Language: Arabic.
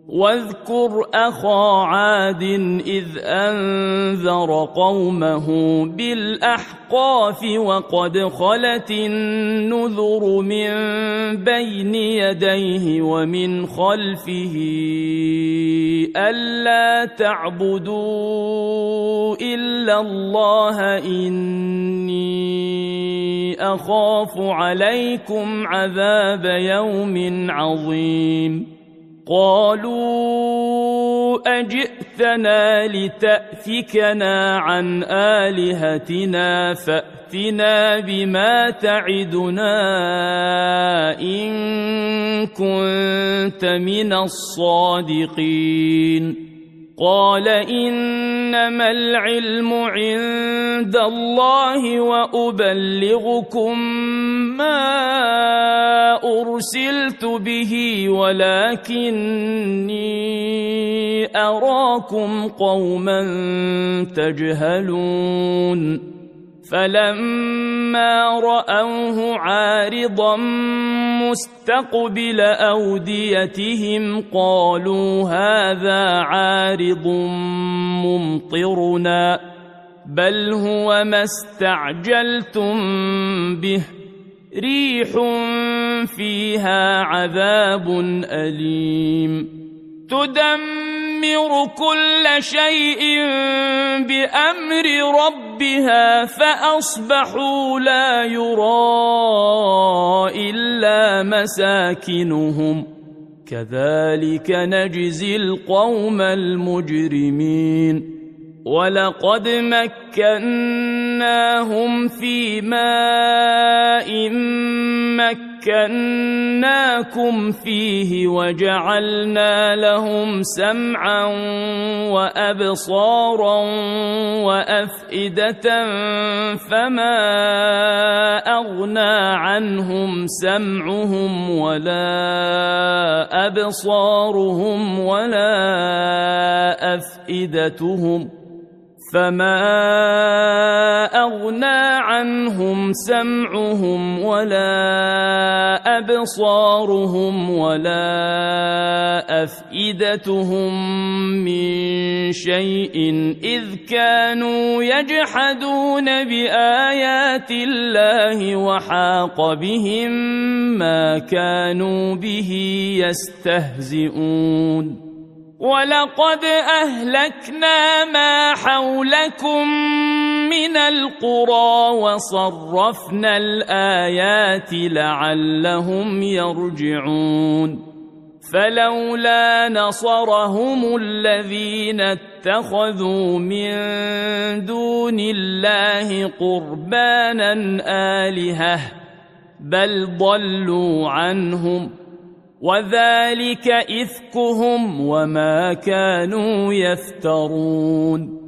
واذكر أخا عاد إذ أنذر قومه بالأحقاف وقد خلت النذر من بين يديه ومن خلفه ألا تعبدوا إلا الله إني أخاف عليكم عذاب يوم عظيم. قالوا أجئتنا لتأفكنا عن آلهتنا فأتنا بما تعدنا إن كنت من الصادقين. قال إنما العلم عند الله وأبلغكم ما أرسلت به ولكني أراكم قوما تجهلون. فلما رأوه عارضا مستقبل أوديتهم قالوا هذا عارض ممطرنا بل هو ما استعجلتم به ريح فيها عذاب أليم تدمر كل شيء بأمر ربها فأصبحوا لا يرى إلا مساكنهم كذلك نجزي القوم المجرمين. ولقد مكناهم في ماء مكناكم فيه وجعلنا لهم سمعا وأبصارا وأفئدة فما أغنى عنهم سمعهم ولا أبصارهم ولا أفئدتهم سمعهم ولا أبصارهم ولا أفئدتهم من شيء إذ كانوا يجحدون بآيات الله وحاق بهم ما كانوا به يستهزئون. ولقد أهلكنا ما حولكم من القرى وصرفنا الآيات لعلهم يرجعون. فلولا نصرهم الذين اتخذوا من دون الله قربانا آلهة بل ضلوا عنهم وذلك إفكهم وما كانوا يفترون.